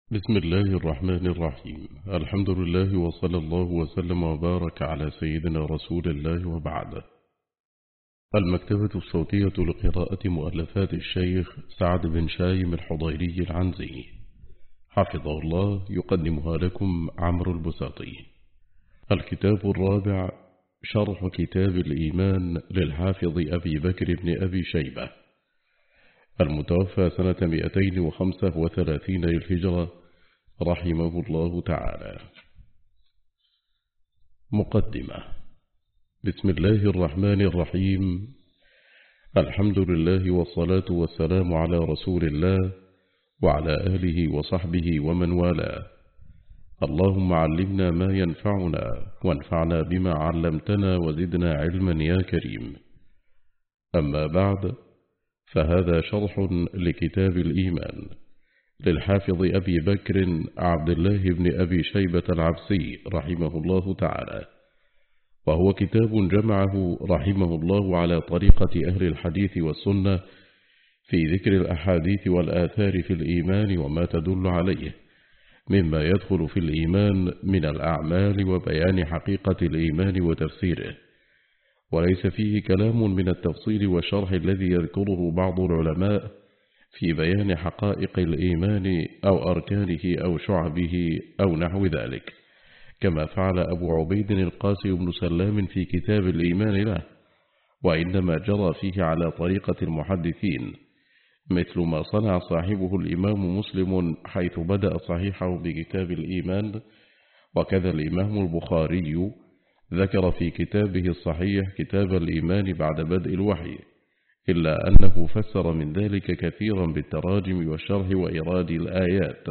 بسم الله الرحمن الرحيم. الحمد لله وصلى الله وسلم وبارك على سيدنا رسول الله وبعد. المكتبة الصوتية لقراءة مؤلفات الشيخ سعد بن شايم الحضيري العنزي حفظه الله يقدمها لكم عمرو البساطي. الكتاب الرابع شرح كتاب الإيمان للحافظ أبي بكر بن أبي شيبة المتوفى سنة 235 للهجرة رحمه الله تعالى. مقدمة. بسم الله الرحمن الرحيم. الحمد لله والصلاة والسلام على رسول الله وعلى آله وصحبه ومن والاه. اللهم علمنا ما ينفعنا وانفعنا بما علمتنا وزدنا علما يا كريم. أما بعد، فهذا شرح لكتاب الإيمان للحافظ أبي بكر عبد الله بن أبي شيبة العبسي رحمه الله تعالى، وهو كتاب جمعه رحمه الله على طريقة أهل الحديث والسنة في ذكر الأحاديث والآثار في الإيمان وما تدل عليه مما يدخل في الإيمان من الأعمال وبيان حقيقة الإيمان وتفسيره، وليس فيه كلام من التفصيل والشرح الذي يذكره بعض العلماء في بيان حقائق الإيمان أو أركانه أو شعبه أو نحو ذلك، كما فعل أبو عبيد القاسم بن سلام في كتاب الإيمان له، وإنما جرى فيه على طريقة المحدثين، مثل ما صنع صاحبه الإمام مسلم حيث بدأ صحيحه بكتاب الإيمان، وكذا الإمام البخاري ذكر في كتابه الصحيح كتاب الإيمان بعد بدء الوحي، إلا أنه فسر من ذلك كثيرا بالتراجم والشرح وإيراد الآيات،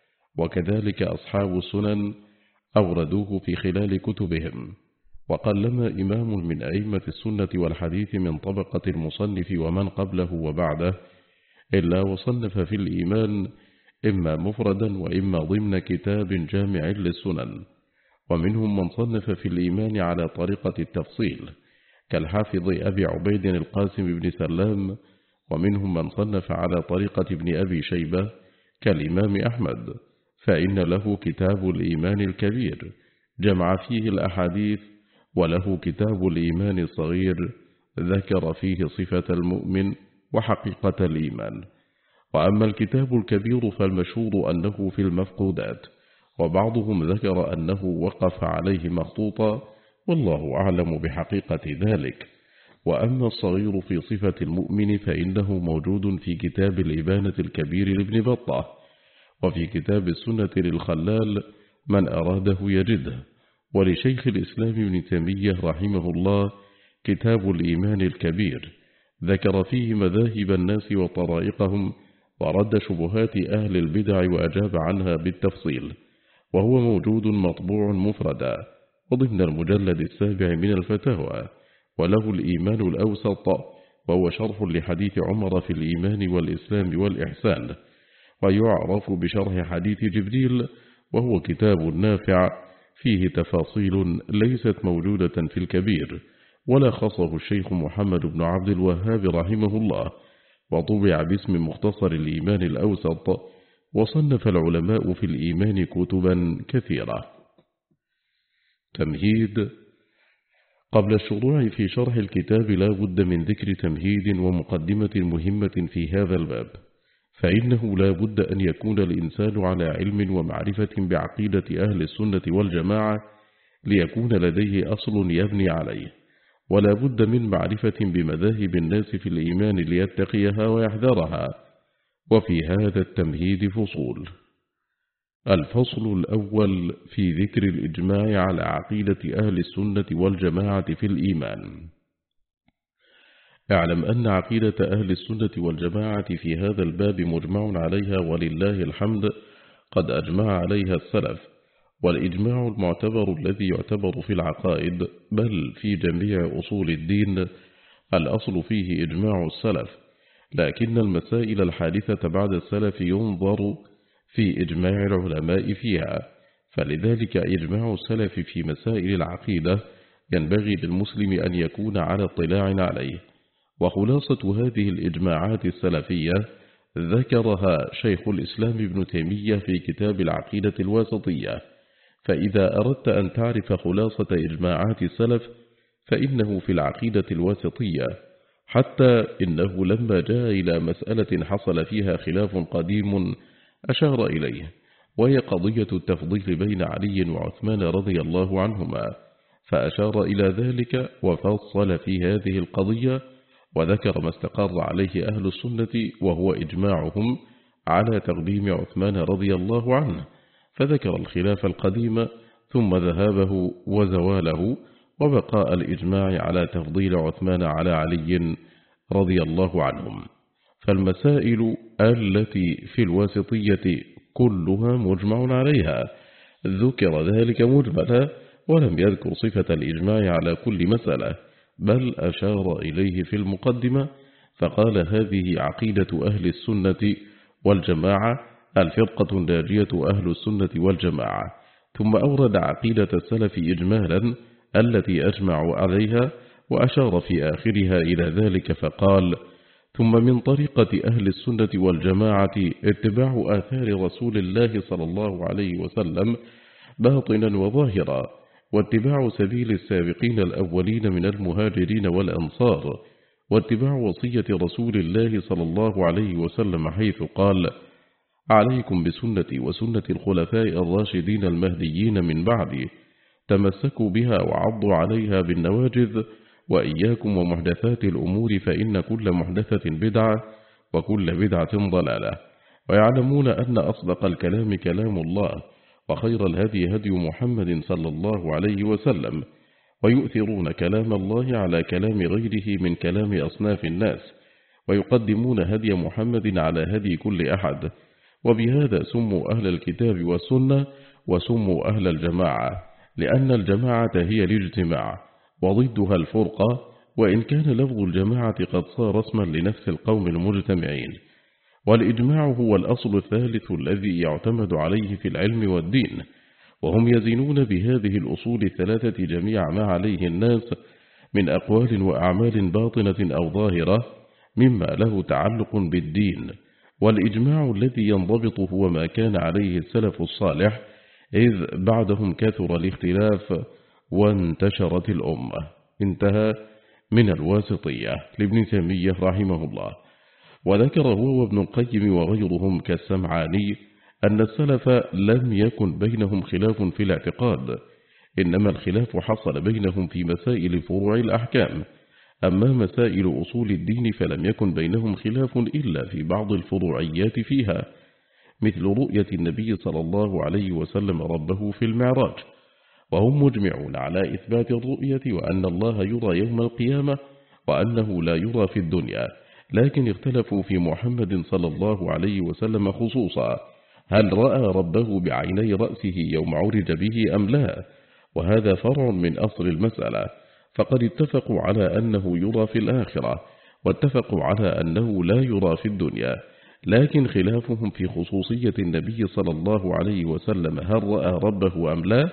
وكذلك أصحاب السنن أوردوه في خلال كتبهم، وقلما إمام من أئمة السنة والحديث من طبقة المصنف ومن قبله وبعده إلا وصنف في الإيمان إما مفردا وإما ضمن كتاب جامع للسنن، ومنهم من صنف في الإيمان على طريقة التفصيل كالحافظ أبي عبيد القاسم بن سلام، ومنهم من صنف على طريقة ابن أبي شيبة كالإمام أحمد، فإن له كتاب الإيمان الكبير جمع فيه الأحاديث، وله كتاب الإيمان الصغير ذكر فيه صفة المؤمن وحقيقة الإيمان. وأما الكتاب الكبير فالمشهور أنه في المفقودات، وبعضهم ذكر أنه وقف عليه مخطوطا، والله أعلم بحقيقة ذلك. وأما الصغير في صفة المؤمن فإنه موجود في كتاب الإبانة الكبير لابن بطة، وفي كتاب السنة للخلال من أراده يجده، ولشيخ الإسلام ابن تيمية رحمه الله كتاب الإيمان الكبير ذكر فيه مذاهب الناس وطرائقهم ورد شبهات أهل البدع وأجاب عنها بالتفصيل، وهو موجود مطبوع مفردا وضمن المجلد 7 من الفتاوى. وله الإيمان الأوسط وهو شرح لحديث عمر في الإيمان والإسلام والإحسان، ويعرف بشرح حديث جبريل، وهو كتاب نافع فيه تفاصيل ليست موجودة في الكبير، ولا خصه الشيخ محمد بن عبد الوهاب رحمه الله، وطبع باسم مختصر الإيمان الأوسط، وصنف العلماء في الإيمان كتبا كثيرة. تمهيد. قبل الشروع في شرح الكتاب لا بد من ذكر تمهيد ومقدمة مهمة في هذا الباب، فإنه لا بد أن يكون الإنسان على علم ومعرفة بعقيدة أهل السنة والجماعة ليكون لديه أصل يبني عليه، ولا بد من معرفة بمذاهب الناس في الإيمان ليتقيها ويحذرها. وفي هذا التمهيد فصول. الفصل الأول في ذكر الإجماع على عقيدة أهل السنة والجماعة في الإيمان. اعلم أن عقيدة أهل السنة والجماعة في هذا الباب مجمع عليها ولله الحمد، قد أجمع عليها السلف، والإجماع المعتبر الذي يعتبر في العقائد بل في جميع أصول الدين الأصل فيه إجماع السلف، لكن المسائل الحادثة بعد السلف ينظر في إجماع العلماء فيها، فلذلك إجماع السلف في مسائل العقيدة ينبغي للمسلم أن يكون على اطلاع عليه. وخلاصة هذه الإجماعات السلفية ذكرها شيخ الإسلام ابن تيمية في كتاب العقيدة الواسطية. فإذا أردت أن تعرف خلاصة إجماعات السلف فإنه في العقيدة الواسطية، حتى إنه لما جاء إلى مسألة حصل فيها خلاف قديم أشار إليه، وهي قضية التفضيل بين علي وعثمان رضي الله عنهما، فأشار إلى ذلك وفصل في هذه القضية، وذكر ما استقر عليه أهل السنة وهو إجماعهم على تقديم عثمان رضي الله عنه، فذكر الخلاف القديم ثم ذهابه وزواله وبقاء الإجماع على تفضيل عثمان على علي رضي الله عنهم. فالمسائل التي في الواسطية كلها مجمع عليها، ذكر ذلك مجملا ولم يذكر صفة الإجماع على كل مسألة، بل أشار إليه في المقدمة فقال هذه عقيدة أهل السنة والجماعة، الفرقة الناجية أهل السنة والجماعة، ثم أورد عقيدة السلف إجمالا التي أجمعوا عليها، وأشار في آخرها إلى ذلك فقال ثم من طريقة أهل السنة والجماعة اتباع آثار رسول الله صلى الله عليه وسلم باطنا وظاهرا، واتباع سبيل السابقين الأولين من المهاجرين والأنصار، واتباع وصية رسول الله صلى الله عليه وسلم حيث قال عليكم بسنتي وسنة الخلفاء الراشدين المهديين من بعدي، تمسكوا بها وعضوا عليها بالنواجذ، وإياكم ومحدثات الأمور فإن كل محدثة بدعة وكل بدعة ضلالة، ويعلمون أن أصدق الكلام كلام الله، وخير الهدي هدي محمد صلى الله عليه وسلم، ويؤثرون كلام الله على كلام غيره من كلام أصناف الناس، ويقدمون هدي محمد على هدي كل أحد، وبهذا سموا أهل الكتاب والسنة وسموا أهل الجماعة، لأن الجماعة هي الاجتماع وضدها الفرقة، وإن كان لفظ الجماعة قد صار اسما لنفس القوم المجتمعين. والإجماع هو الأصل الثالث الذي يعتمد عليه في العلم والدين، وهم يزنون بهذه الأصول الثلاثة جميع ما عليه الناس من أقوال وأعمال باطنة أو ظاهرة مما له تعلق بالدين. والإجماع الذي ينضبط هو ما كان عليه السلف الصالح، إذ بعدهم كثر الاختلاف وانتشرت الأمة. انتهى من الواسطية لابن تيمية رحمه الله. وذكر هو وابن القيم وغيرهم كالسمعاني أن السلف لم يكن بينهم خلاف في الاعتقاد، إنما الخلاف حصل بينهم في مسائل فروع الأحكام، أما مسائل أصول الدين فلم يكن بينهم خلاف إلا في بعض الفروعيات فيها، مثل رؤية النبي صلى الله عليه وسلم ربه في المعراج، وهم مجمعون على إثبات الرؤية وأن الله يرى يوم القيامة وأنه لا يرى في الدنيا، لكن اختلفوا في محمد صلى الله عليه وسلم خصوصا، هل رأى ربه بعيني رأسه يوم عرج به أم لا؟ وهذا فرع من أصل المسألة، فقد اتفقوا على أنه يرى في الآخرة، واتفقوا على أنه لا يرى في الدنيا، لكن خلافهم في خصوصية النبي صلى الله عليه وسلم هل رأى ربه أم لا،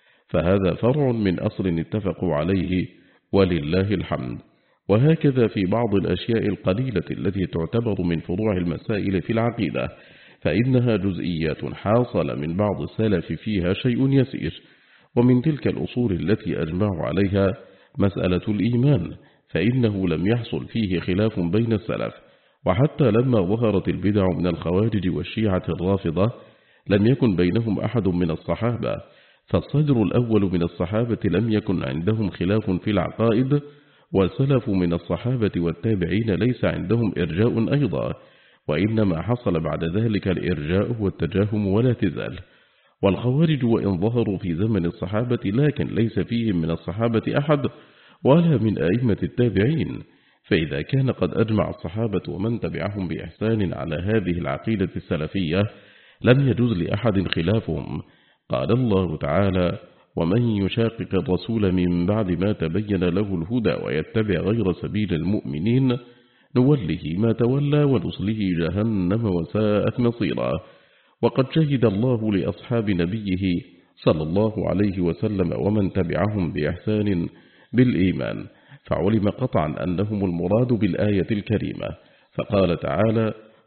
فهذا فرع من أصل اتفقوا عليه ولله الحمد. وهكذا في بعض الأشياء القليلة التي تعتبر من فروع المسائل في العقيدة، فإنها جزئيات حاصل من بعض السلف فيها شيء يسير. ومن تلك الأصول التي أجمعوا عليها مسألة الإيمان، فإنه لم يحصل فيه خلاف بين السلف، وحتى لما ظهرت البدع من الخوارج والشيعة الرافضة لم يكن بينهم أحد من الصحابة، فالصدر الأول من الصحابة لم يكن عندهم خلاف في العقائد، والسلف من الصحابة والتابعين ليس عندهم إرجاء أيضا، وإنما حصل بعد ذلك الإرجاء والتجاهم والاعتزال. والخوارج وإن ظهروا في زمن الصحابة لكن ليس فيهم من الصحابة أحد ولا من أئمة التابعين، فإذا كان قد أجمع الصحابة ومن تبعهم بإحسان على هذه العقيدة السلفية لم يجوز لأحد خلافهم. قال الله تعالى: ومن يشاقق الرسول من بعد ما تبين له الهدى ويتبع غير سبيل المؤمنين نوله ما تولى ونصله جهنم وساءت مصيرا. وقد شهد الله لأصحاب نبيه صلى الله عليه وسلم ومن تبعهم بإحسان بالإيمان، فعلم قطعا أنهم المراد بالآية الكريمة، فقال تعالى: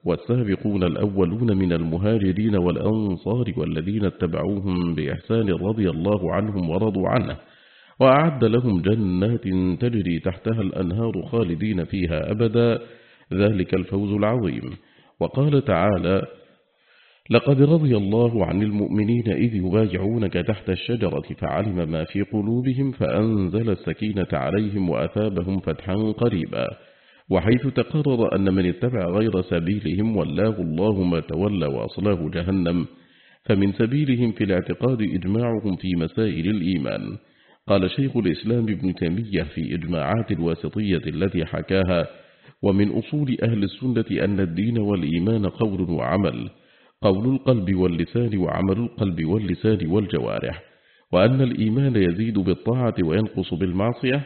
والسابقون الأولون من المهاجرين والأنصار والذين اتبعوهم بإحسان رضي الله عنهم ورضوا عنه، وأعد لهم جنات تجري تحتها الأنهار خالدين فيها أبدا، ذلك الفوز العظيم. وقال تعالى: لقد رضي الله عن المؤمنين إذ يبايعونك تحت الشجرة فعلم ما في قلوبهم فأنزل السكينة عليهم وأثابهم فتحا قريبا. وحيث تقرر أن من اتبع غير سبيلهم ولاه الله ما تولى وأصلاه جهنم، فمن سبيلهم في الاعتقاد إجماعهم في مسائل الإيمان. قال شيخ الإسلام ابن تيمية في إجماعات الواسطية التي حكاها: ومن أصول أهل السنة أن الدين والإيمان قول وعمل، قول القلب واللسان وعمل القلب واللسان والجوارح، وأن الإيمان يزيد بالطاعة وينقص بالمعصية،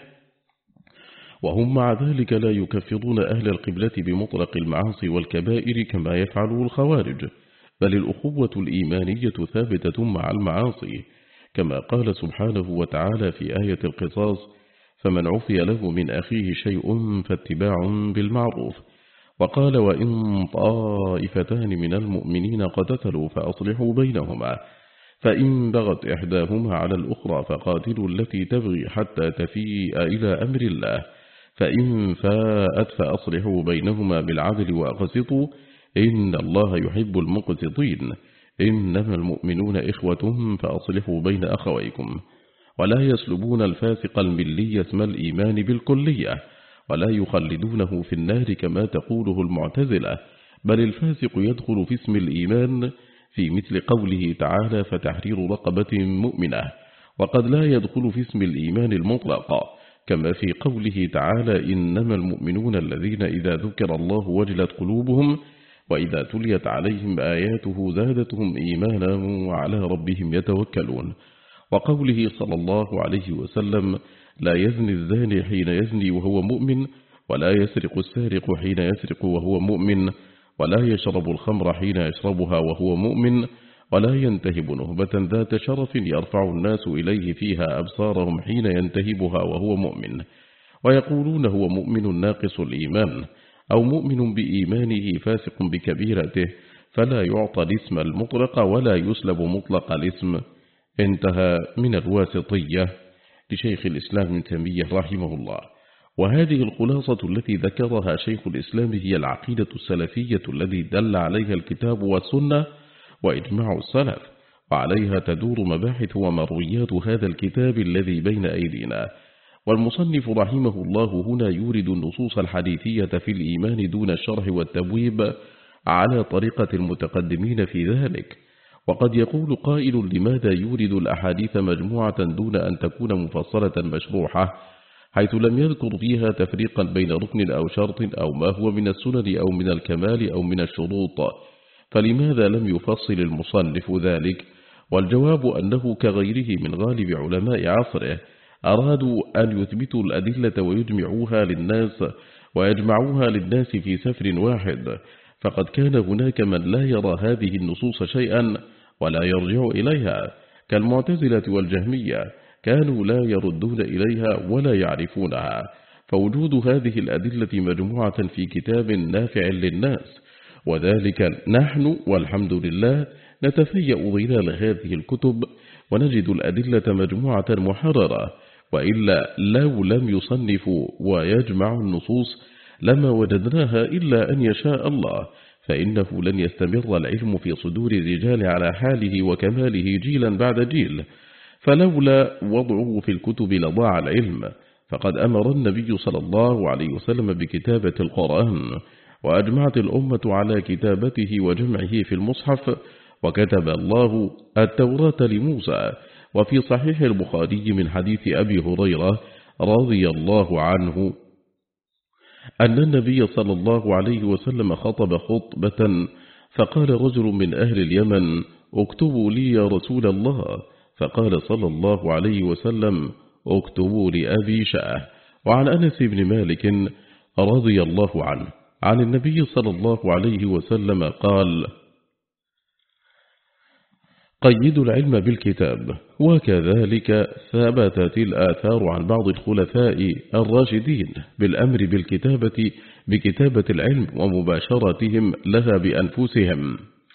وهم مع ذلك لا يكفرون أهل القبلة بمطلق المعاصي والكبائر كما يفعله الخوارج، بل الأخوة الإيمانية ثابتة مع المعاصي، كما قال سبحانه وتعالى في آية القصاص: فمن عفي له من أخيه شيء فاتباع بالمعروف. وقال: وإن طائفتان من المؤمنين اقتتلوا فأصلحوا بينهما، فإن بغت إحداهما على الأخرى فقاتلوا التي تبغي حتى تفيء إلى أمر الله، فإن فاءت فأصلحوا بينهما بالعدل وأقسطوا إن الله يحب المقسطين، إنما المؤمنون إخوة فأصلحوا بين أخويكم. ولا يسلبون الفاسق الملي اسم الإيمان بالكلية، ولا يخلدونه في النار كما تقوله المعتزلة، بل الفاسق يدخل في اسم الإيمان في مثل قوله تعالى: فتحرير رقبة مؤمنة، وقد لا يدخل في اسم الإيمان المطلق، كما في قوله تعالى: إنما المؤمنون الذين إذا ذكر الله وجلت قلوبهم وإذا تليت عليهم آياته زادتهم إيمانا وعلى ربهم يتوكلون. وقوله صلى الله عليه وسلم: لا يزني الزاني حين يزني وهو مؤمن، ولا يسرق السارق حين يسرق وهو مؤمن، ولا يشرب الخمر حين يشربها وهو مؤمن، ولا ينتهب نهبة ذات شرف يرفع الناس إليه فيها أبصارهم حين ينتهبها وهو مؤمن. ويقولون هو مؤمن ناقص الإيمان، أو مؤمن بإيمانه فاسق بكبيرته، فلا يعطى الاسم المطلق ولا يسلب مطلق الاسم. انتهى من الواسطية لشيخ الإسلام ابن تيمية رحمه الله. وهذه الخلاصة التي ذكرها شيخ الإسلام هي العقيدة السلفية الذي دل عليها الكتاب والسنة وإجماع السلف، وعليها تدور مباحث ومرويات هذا الكتاب الذي بين أيدينا. والمصنف رحمه الله هنا يورد النصوص الحديثية في الإيمان دون الشرح والتبويب على طريقة المتقدمين في ذلك. وقد يقول قائل: لماذا يورد الأحاديث مجموعة دون أن تكون مفصلة مشروحة، حيث لم يذكر فيها تفريقا بين ركن أو شرط أو ما هو من السنن أو من الكمال أو من الشروط، فلماذا لم يفصل المصنف ذلك؟ والجواب أنه كغيره من غالب علماء عصره أرادوا أن يثبتوا الأدلة ويجمعوها للناس ويجمعوها للناس في سفر واحد، فقد كان هناك من لا يرى هذه النصوص شيئا ولا يرجع إليها، كالمعتزلة والجهمية، كانوا لا يردون إليها ولا يعرفونها. فوجود هذه الأدلة مجموعة في كتاب نافع للناس، وذلك نحن والحمد لله نتفيأ ظلال هذه الكتب ونجد الأدلة مجموعة محررة، وإلا لو لم يصنفوا ويجمعوا النصوص لما وجدناها إلا أن يشاء الله، فإنه لن يستمر العلم في صدور الرجال على حاله وكماله جيلا بعد جيل، فلولا وضعه في الكتب لضاع العلم. فقد أمر النبي صلى الله عليه وسلم بكتابة القرآن، وأجمعت الأمة على كتابته وجمعه في المصحف، وكتب الله التوراة لموسى. وفي صحيح البخاري من حديث أبي هريرة رضي الله عنه أن النبي صلى الله عليه وسلم خطب خطبة، فقال رجل من أهل اليمن: اكتبوا لي يا رسول الله. فقال صلى الله عليه وسلم: اكتبوا لأبي شاه. وعن أنس بن مالك رضي الله عنه عن النبي صلى الله عليه وسلم قال: قيدوا العلم بالكتاب. وكذلك ثبتت الآثار عن بعض الخلفاء الراشدين بالأمر بالكتابة بكتابة العلم ومباشرتهم لها بأنفسهم.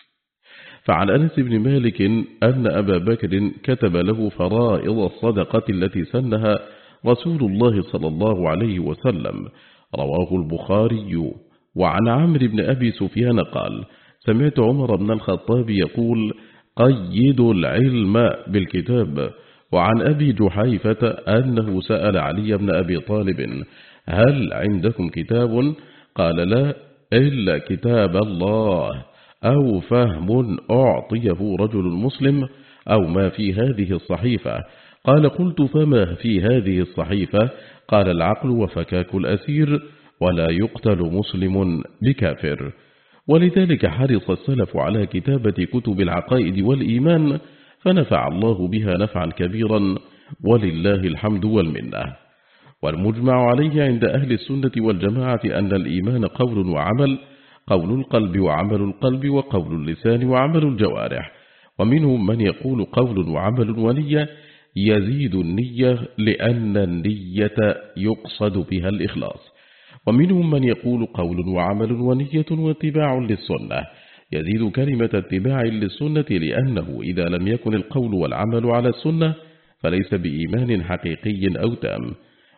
فعن أنس بن مالك أن أبا بكر كتب له فرائض الصدقة التي سنها رسول الله صلى الله عليه وسلم، رواه البخاري. وعن عمرو بن أبي سفيان قال: سمعت عمر بن الخطاب يقول: قيدوا العلم بالكتاب. وعن أبي جحيفة أنه سأل علي بن أبي طالب: هل عندكم كتاب؟ قال: لا، إلا كتاب الله، أو فهم أعطيه رجل مسلم، أو ما في هذه الصحيفة. قال: قلت: فما في هذه الصحيفة؟ قال: العقل وفكاك الأسير، ولا يقتل مسلم بكافر. ولذلك حرص السلف على كتابة كتب العقائد والإيمان، فنفع الله بها نفعا كبيرا، ولله الحمد والمنة. والمجمع عليه عند أهل السنة والجماعة أن الإيمان قول وعمل، قول القلب وعمل القلب، وقول اللسان وعمل الجوارح. ومنهم من يقول قول وعمل ونية، يزيد النية لأن النية يقصد بها الإخلاص. ومنهم من يقول قول وعمل ونية واتباع للسنة، يزيد كلمة اتباع للسنة، لأنه إذا لم يكن القول والعمل على السنة فليس بإيمان حقيقي أو تام.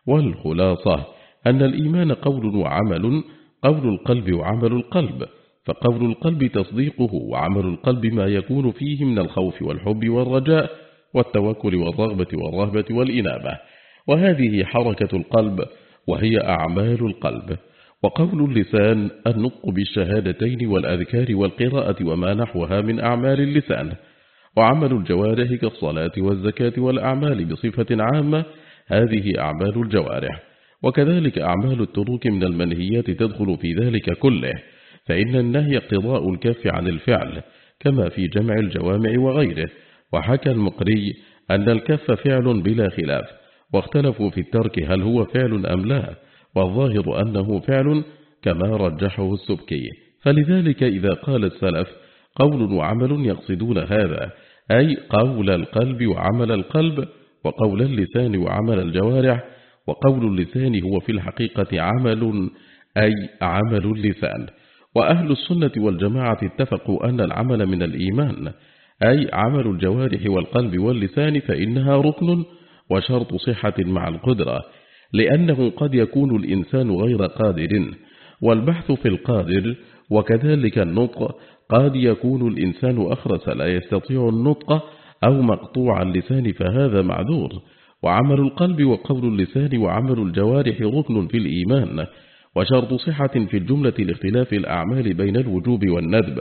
والخلاصة أن الإيمان قول وعمل، قول القلب وعمل القلب، فقول القلب تصديقه، وعمل القلب ما يكون فيه من الخوف والحب والرجاء والتوكل والرغبة والرهبة والإنابة، وهذه حركة القلب وهي أعمال القلب. وقول اللسان النطق بالشهادتين والأذكار والقراءة وما نحوها من أعمال اللسان. وعمل الجوارح كالصلاة والزكاة والأعمال بصفة عامة، هذه أعمال الجوارح. وكذلك أعمال التروك من المنهيات تدخل في ذلك كله، فإن النهي اقتضاء الكف عن الفعل، كما في جمع الجوامع وغيره. وحكى المقري أن الكف فعل بلا خلاف، واختلفوا في الترك هل هو فعل أم لا، والظاهر أنه فعل كما رجحه السبكي. فلذلك إذا قال السلف قول وعمل يقصدون هذا، أي قول القلب وعمل القلب، وقول اللسان وعمل الجوارح. وقول اللسان هو في الحقيقة عمل، أي عمل اللسان. وأهل السنة والجماعة اتفقوا أن العمل من الإيمان، أي عمل الجوارح والقلب واللسان، فإنها ركن وشرط صحة مع القدرة، لأنه قد يكون الإنسان غير قادر، والبحث في القادر. وكذلك النطق، قد يكون الإنسان أخرس لا يستطيع النطق، أو مقطوع اللسان، فهذا معذور. وعمل القلب وقول اللسان وعمل الجوارح ركن في الإيمان، وشرط صحة في الجملة لاختلاف الأعمال بين الوجوب والندب.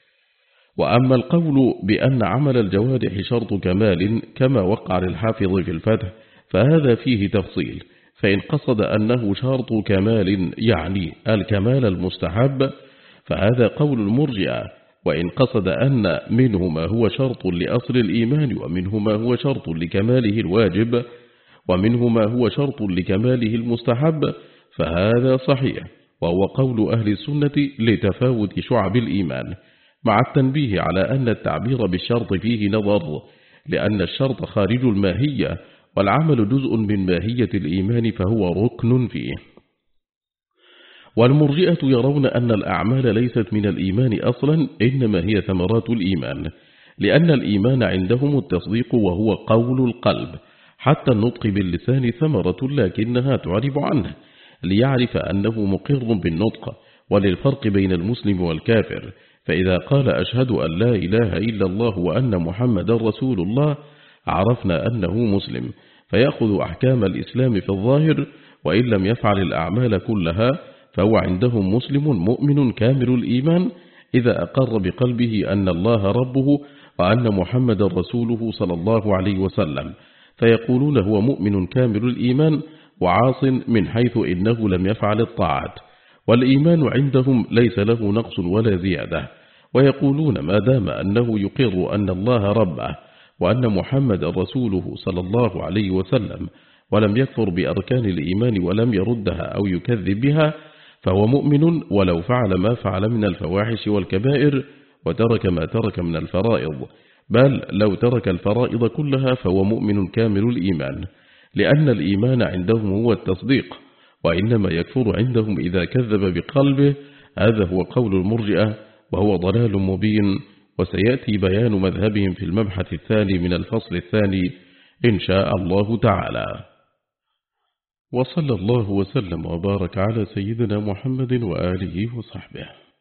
وأما القول بأن عمل الجوارح شرط كمال كما وقع للحافظ في الفتح، فهذا فيه تفصيل، فإن قصد أنه شرط كمال يعني الكمال المستحب فهذا قول المرجئة، وإن قصد أن منه ما هو شرط لأصل الإيمان، ومنه ما هو شرط لكماله الواجب، ومنه ما هو شرط لكماله المستحب، فهذا صحيح، وهو قول أهل السنة لتفاوت شعب الإيمان، مع التنبيه على أن التعبير بالشرط فيه نظر، لأن الشرط خارج الماهية، والعمل جزء من ماهية الإيمان فهو ركن فيه. والمرجئة يرون أن الأعمال ليست من الإيمان أصلا، إنما هي ثمرات الإيمان، لأن الإيمان عندهم التصديق وهو قول القلب، حتى النطق باللسان ثمرة لكنها تعرب عنه ليعرف أنه مقر بالنطق. وللفرق بين المسلم والكافر، فإذا قال أشهد أن لا إله إلا الله وأن محمد رسول الله عرفنا أنه مسلم، فيأخذ أحكام الإسلام في الظاهر، وإن لم يفعل الأعمال كلها فهو عندهم مسلم مؤمن كامل الإيمان، إذا أقر بقلبه أن الله ربه وأن محمد رسوله صلى الله عليه وسلم، فيقولون هو مؤمن كامل الإيمان وعاص من حيث إنه لم يفعل الطاعات. والإيمان عندهم ليس له نقص ولا زيادة، ويقولون ما دام أنه يقر أن الله ربه وأن محمد رسوله صلى الله عليه وسلم، ولم يكفر بأركان الإيمان ولم يردها أو يكذب بها، فهو مؤمن ولو فعل ما فعل من الفواحش والكبائر وترك ما ترك من الفرائض، بل لو ترك الفرائض كلها فهو مؤمن كامل الإيمان، لأن الإيمان عندهم هو التصديق، وإنما يكفر عندهم إذا كذب بقلبه. هذا هو قول المرجئة وهو ضلال مبين، وسيأتي بيان مذهبهم في المبحث الثاني من الفصل الثاني إن شاء الله تعالى. وصلى الله وسلم وبارك على سيدنا محمد وآله وصحبه.